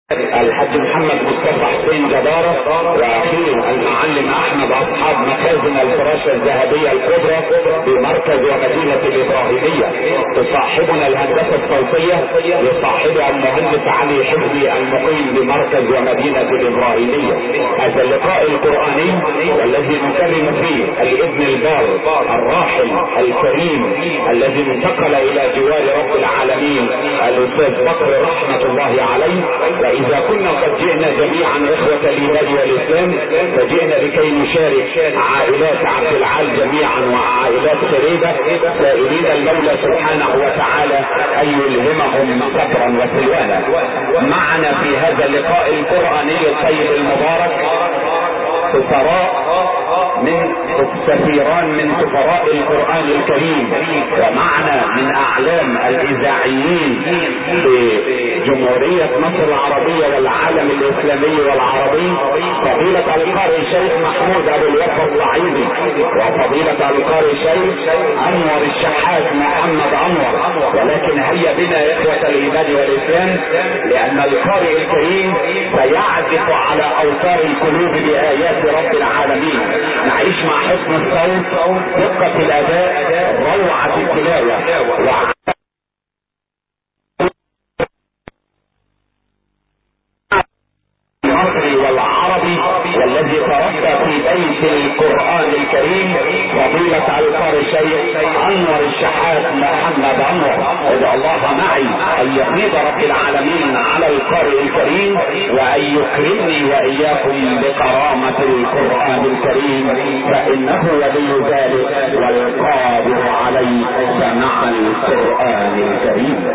الحاج محمد مصطفى حسين جدارة واخيه المعلم احمد اصحاب مخازن الفراشة الذهبية الكبرى بمركز ومدينة الابراهيمية. تصاحبنا الهندسة الصوتية يصاحبها المهندس علي حفظي المقيم بمركز ومدينة الابراهيمية. هذا اللقاء القرآني الذي نكرم فيه الابن البار الراحل الكريم الذي انتقل الى جوار رب العالمين الاستاذ بكر رحمة الله عليه. إذا كنا قد جئنا جميعا إخوة الإيمان والإسلام فجئنا لكي نشارك عائلات عبد العال جميعا وعائلات قريبة سائلين المولى سبحانه وتعالى أن يلهمهم صبرا وسلوانا. معنا في هذا اللقاء القرآني الطيب المبارك سفيران من سفراء القرآن الكريم، ومعنا من اعلام الاذاعيين بجمهورية مصر العربية والعالم الاسلامي والعربي فضيلة القارئ الشيخ محمود ابو الوفا الصعيدي وفضيلة القارئ الشيخ انور الشحات محمد انور. ولكن هيا بنا يا اخوة الايمان والاسلام لان القارئ الكريم سيعزف على اوتار القلوب بايات رب العالمين. نعيش مع حسن الصوت، دقة الاداء، روعة التلاوة المصري والعربي والذي تربى في بيت القرآن الكريم فضيلة القارئ الشيخ انور الشحات محمد انور. ادعو الله معي ان يفيض رب العالمين على القارئ الكريم وان يكرمني واياكم بكرامة القرآن الكريم فانه ولي ذلك والقادر عليه. سمع القرآن الكريم.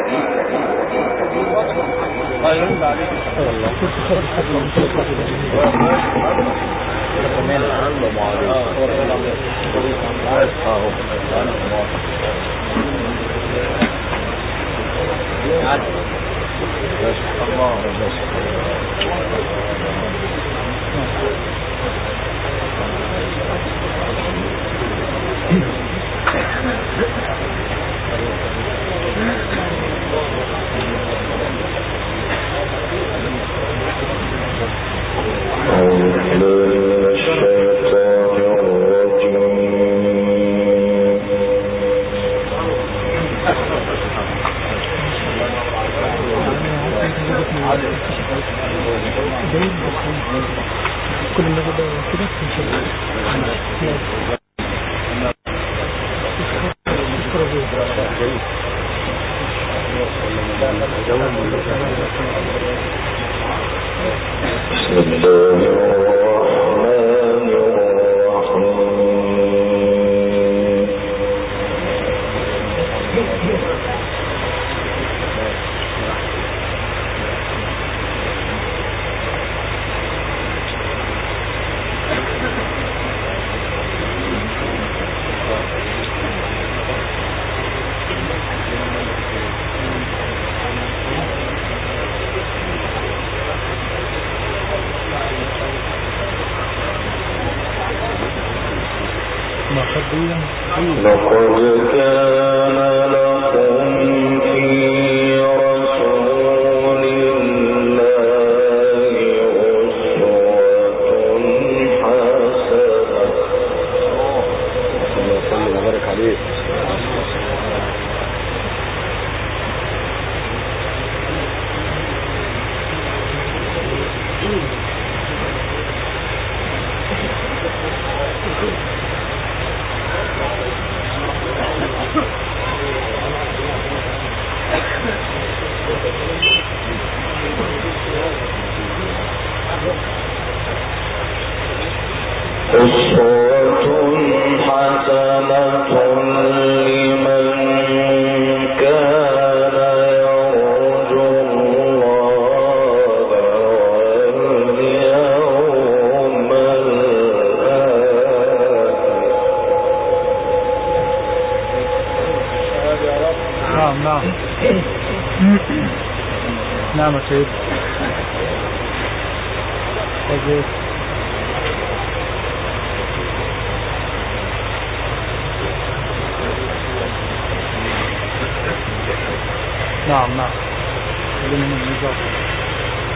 نعم سيد. نعم.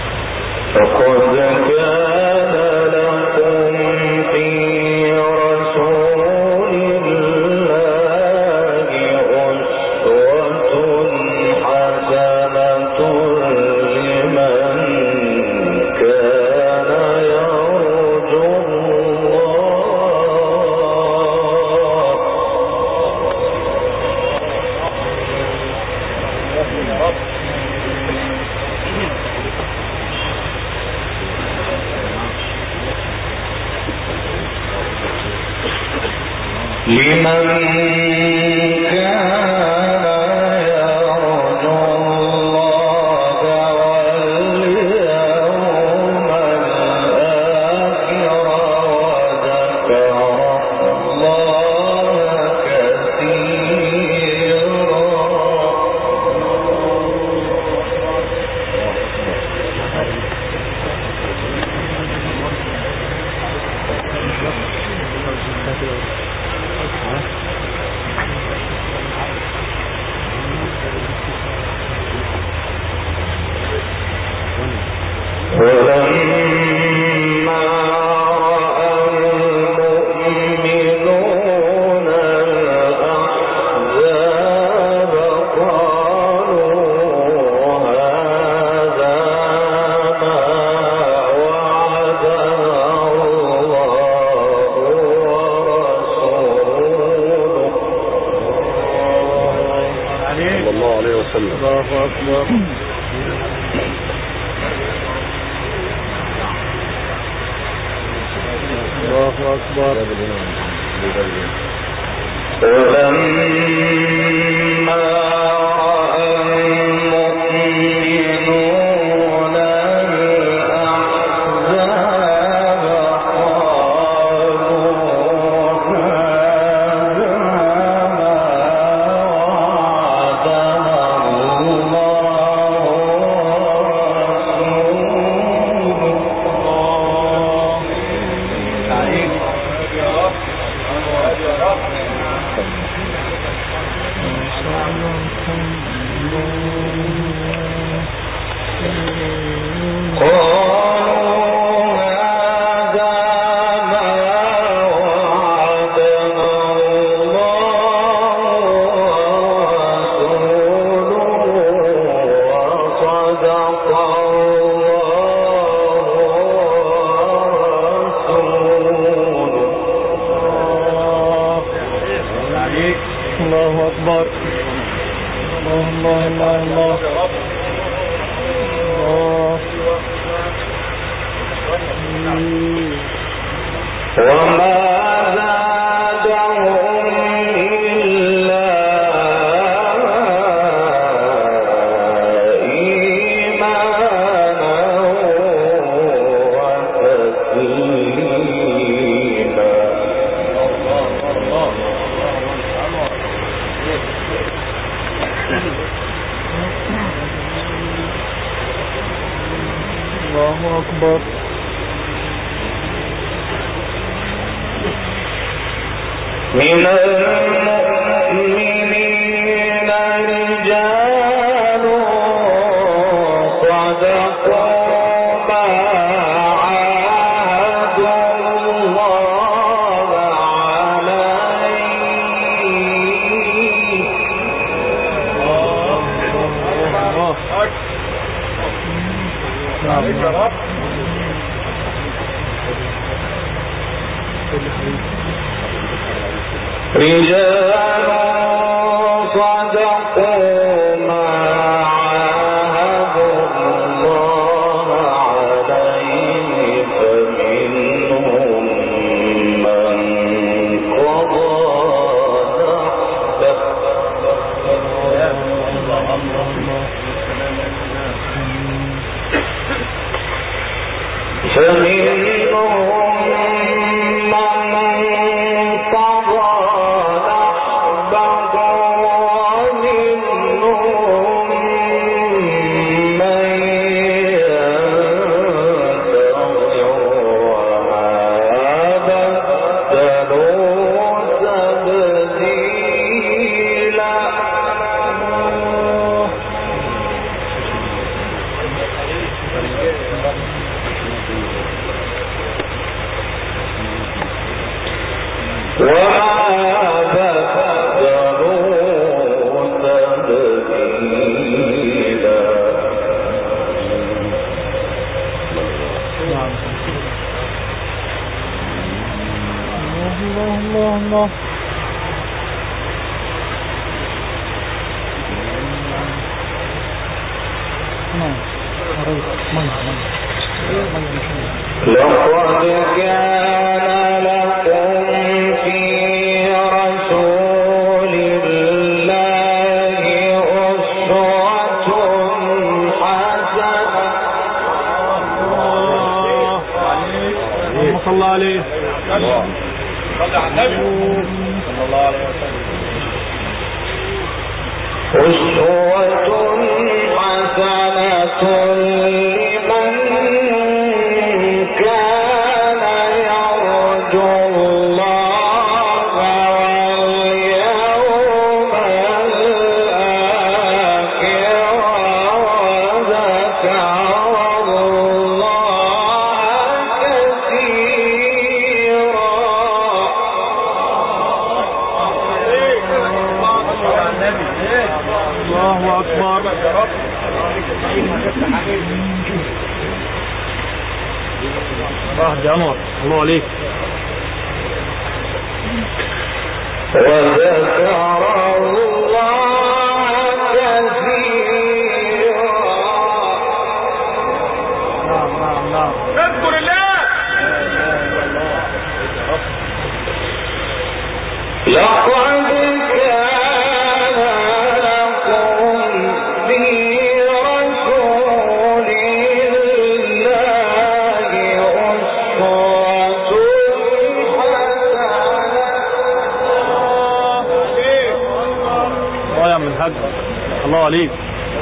الله عليك.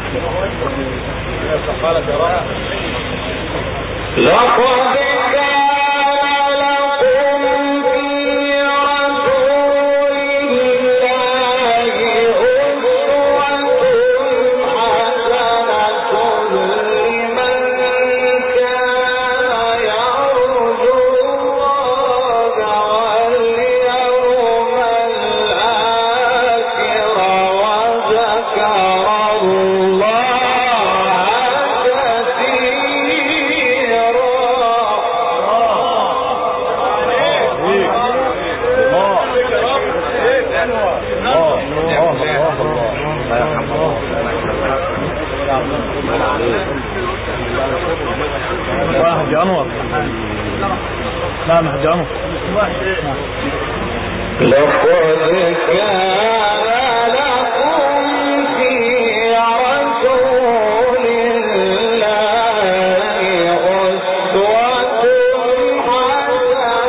لقد نعم هجانه. لقد كان لكم في رسول الله أسوة حسنة.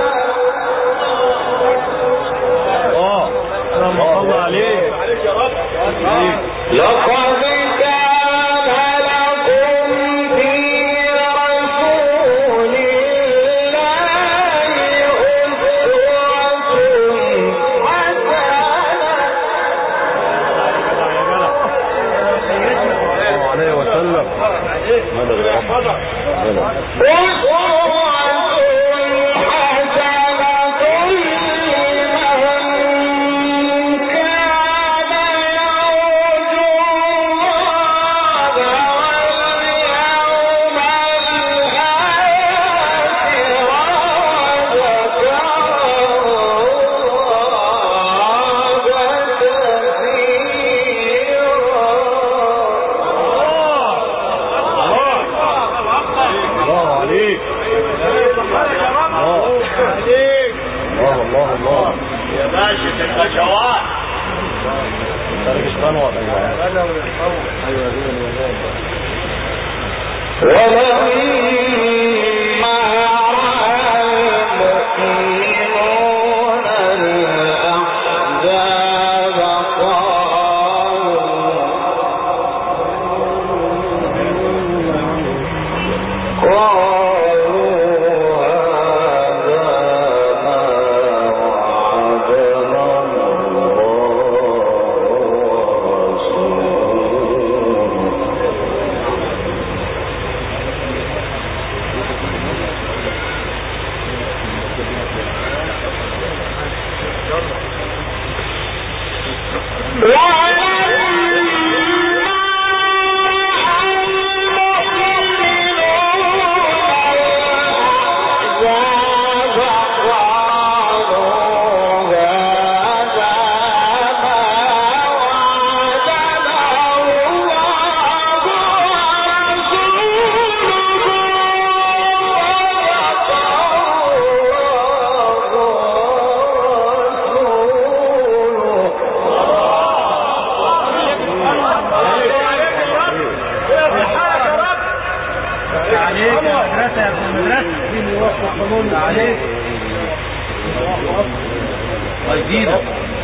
اللهم صل عليه يا رب. لقد المدرسة يا ابن المدرسة مين يوفق قانون عليك ويزيدك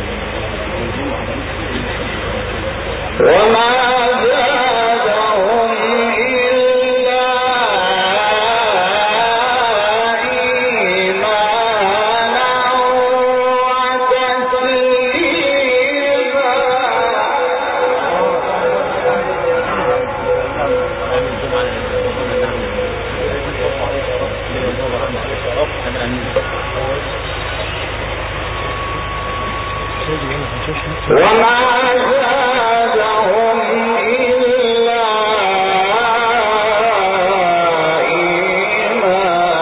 وما زادهم إلا إيمانا وتسليما وما زادهم إلا إيمانا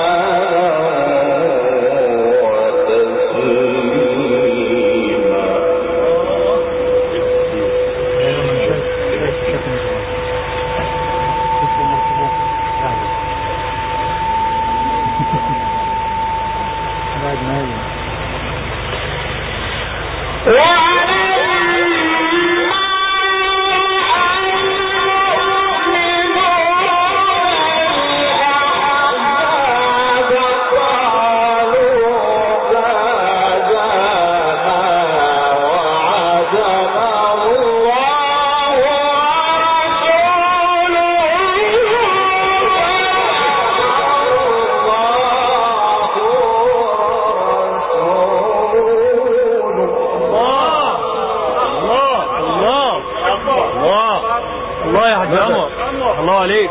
الله عليك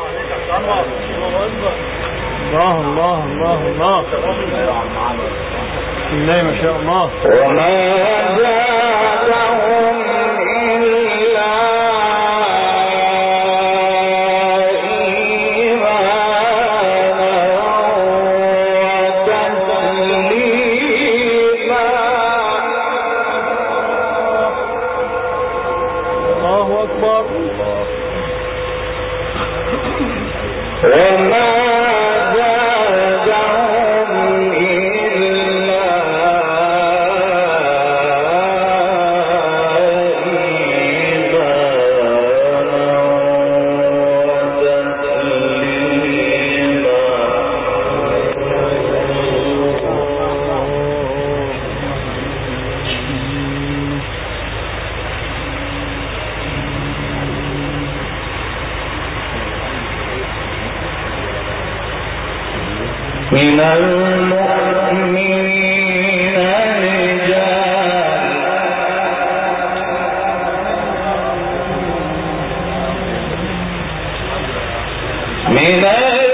الله الله الله الله بسم الله ما شاء الله وما زادهم إلا إيمانا وتسليما الله أكبر وما زادهم إلا من المؤمنين رجال من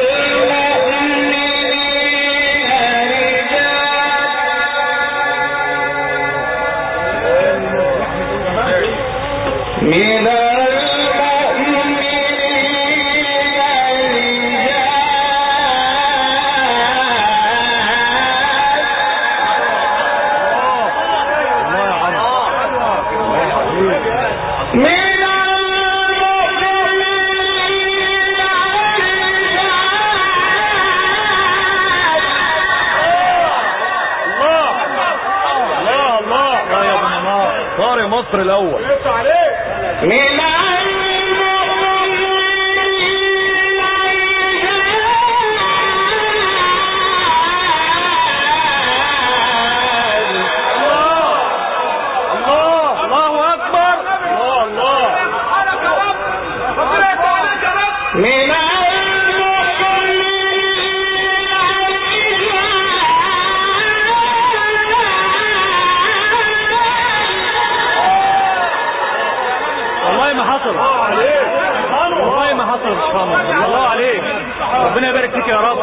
مصر الأول من والله ما حصل الله عليك ربنا يبارك فيك يا رب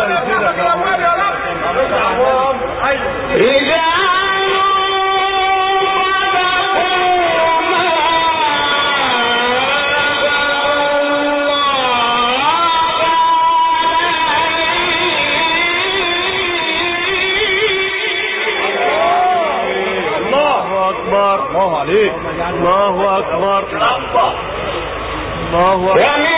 الله أكبر الله عليك الله أكبر الله أكبر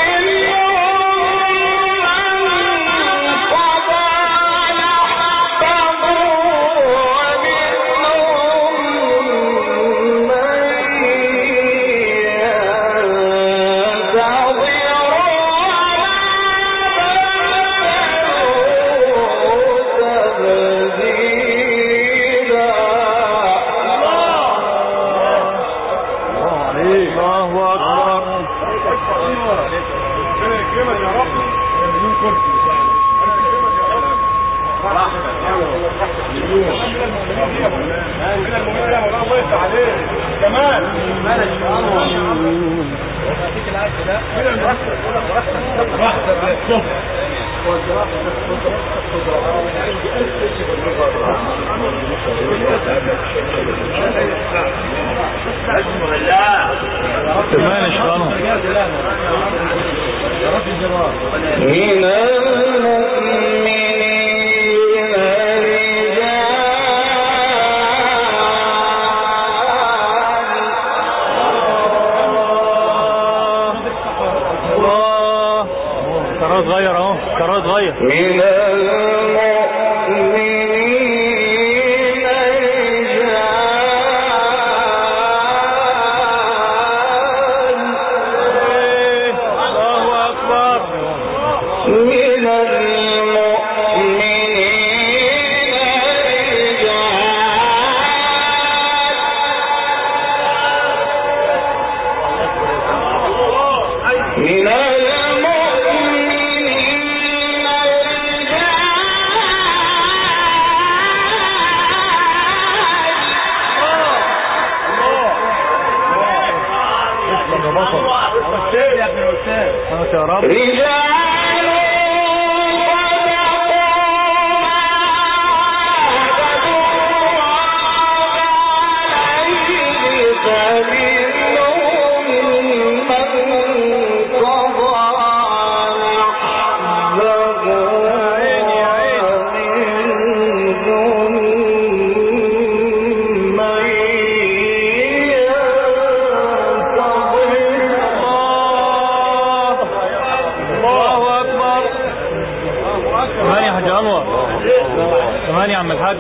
كمان يا عم الحاج،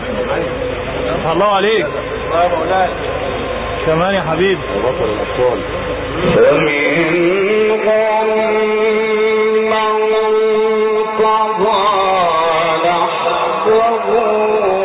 الله عليك كمان يا حبيبي. وبطل الأطفال فمنهم من قضى نحبه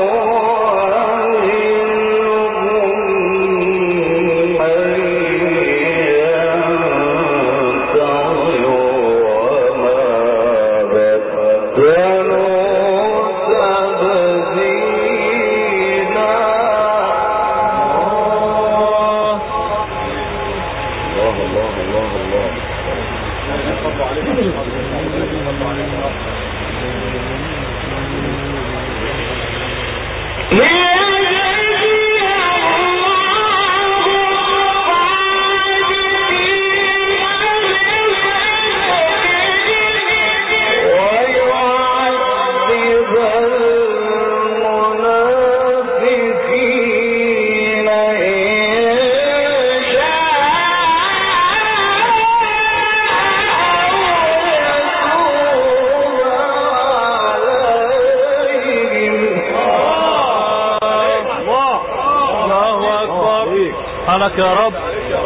لك يا رب.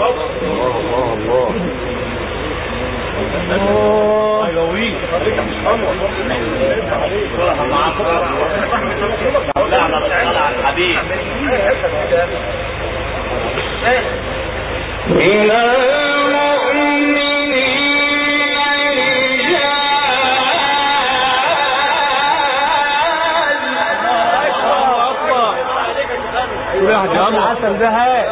حسن ده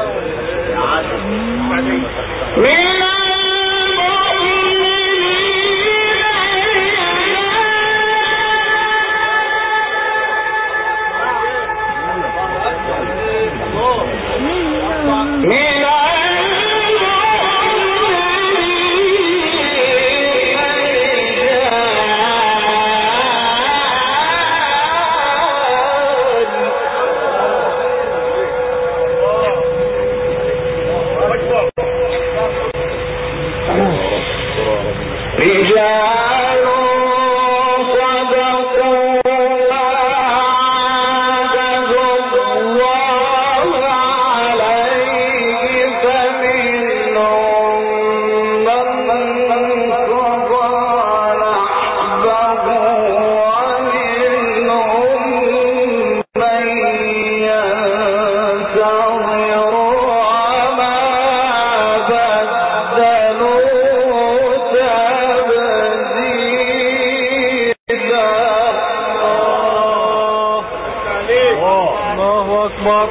اكبر.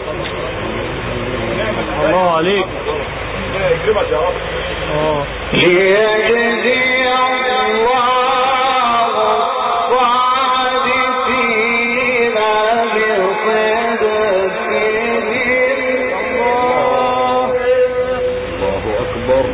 الله عليك. يكرمك يا رب. ليجزي الله الصادقين بصدقهم. الله اكبر.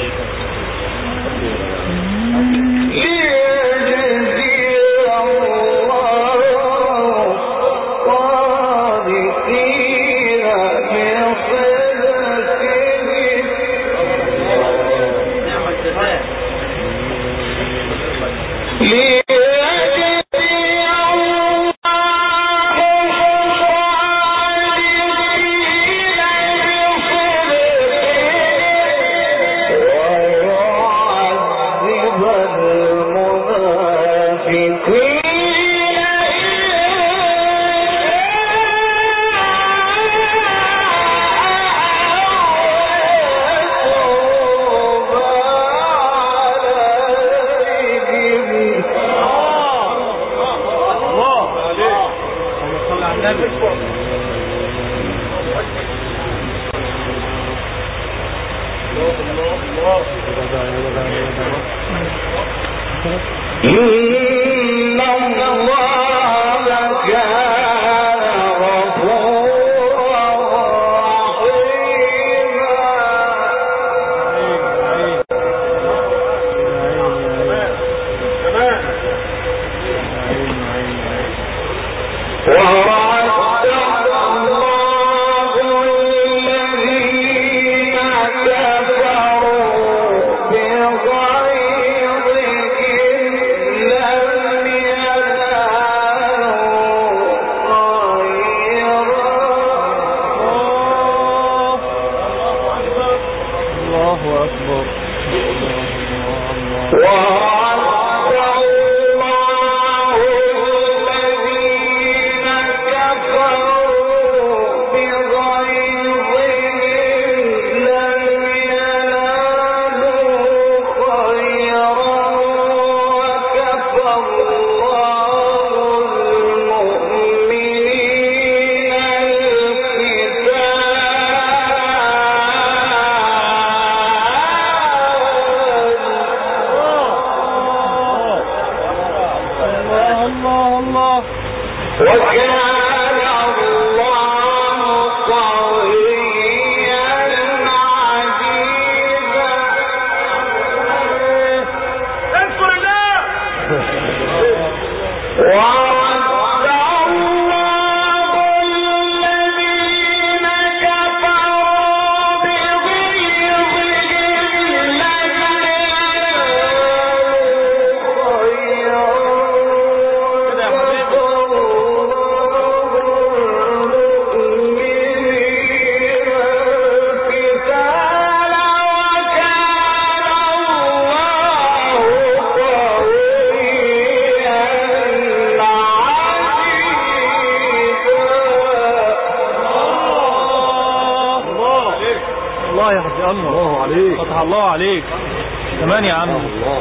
الله عليك. فتح الله عليك. كمان يا عم. الله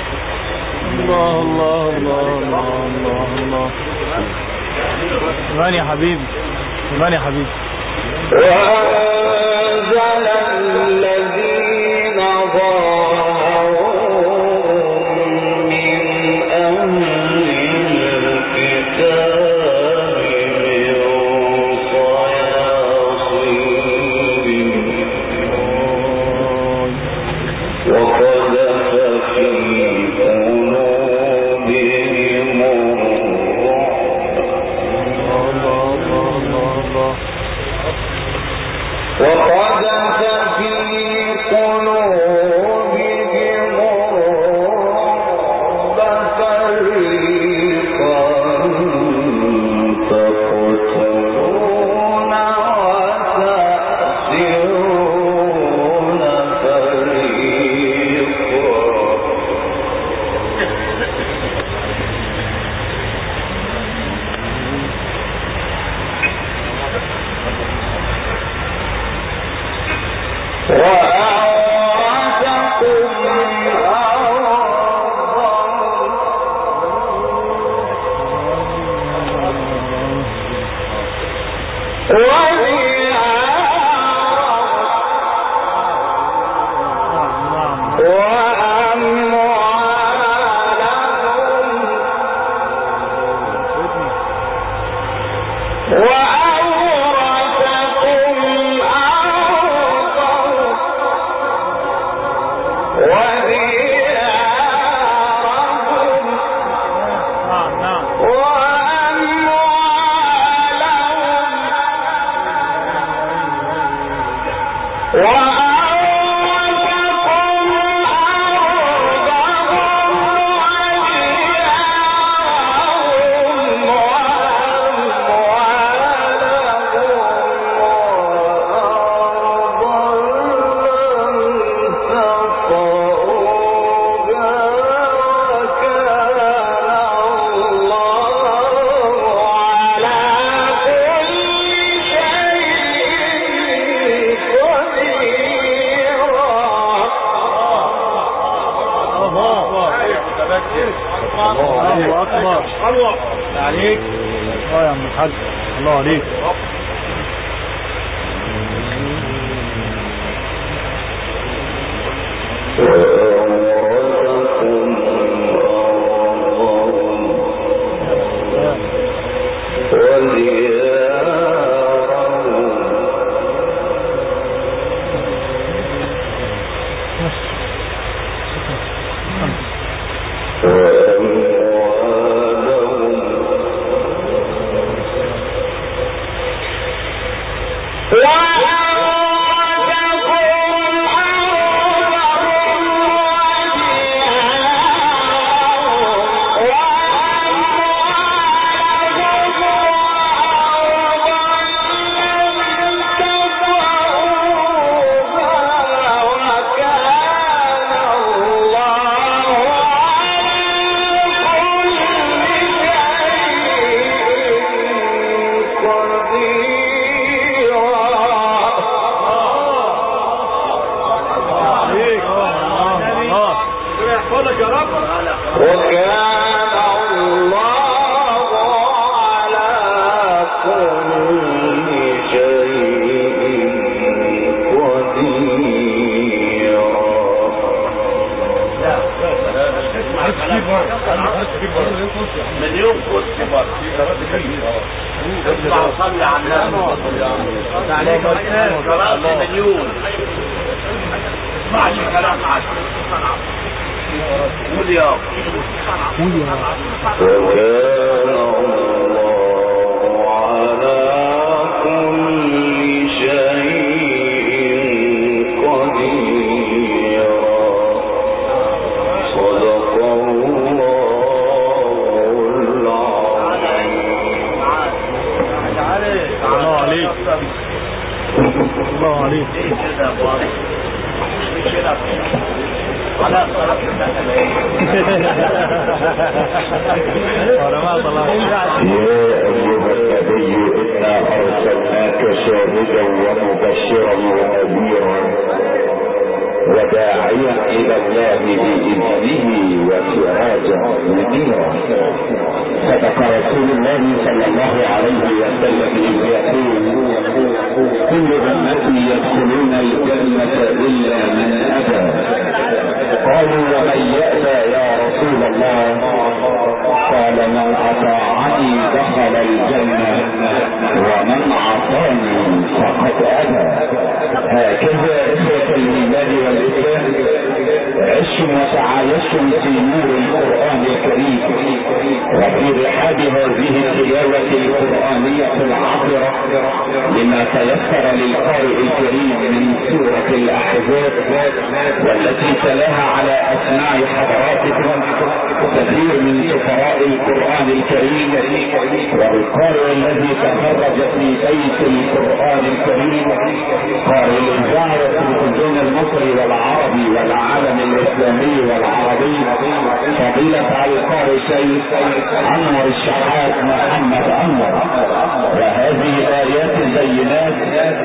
الله الله الله الله الله. كمان يا حبيبي. كمان يا حبيبي. وأنزل الذين ظاهرهم من أهل الكتاب وقذف في قلوبهم وَأَنْزَلَ الله اكبر عليك. يا عم الحاج الله عليك. مليون كرسي اسمع وصلي على النبي قرأت مليون. اسمعش كلام عشر قول يا الله عليك. يا أيها النبي إنا أرسلناك شاهدا ومبشرا ونذيرا وداعيا إلى الله بإذنه وسراجا منيرا. صدق رسول الله صلى الله عليه وسلم إذ يقول كل أمتي يدخلون الجنة إلا من أبى. قالوا ومن يأبى يا رسول الله؟ قال من أطاعني دخل الجنة ومن عصاني فقد أبى. هكذا إخوة الإيمان والإسلام عشتم وتعايشتم في نور القرآن الكريم وفي رحاب هذه التلاوة القرآنية العطرة لما تيسر للقارئ الكريم من سورة الأحزاب والتي تلاها على أسماع حضراتكم كثير من سفراء القرآن الكريم والقارئ الذي تخرج في بيت القرآن الكريم قارئ الإذاعة والتلفزيون المصري والعربي والعالم الإسلامي والعربي فضيلة القارئ الشيخ أنور الشحات محمد أنور. وهذه آيات البينات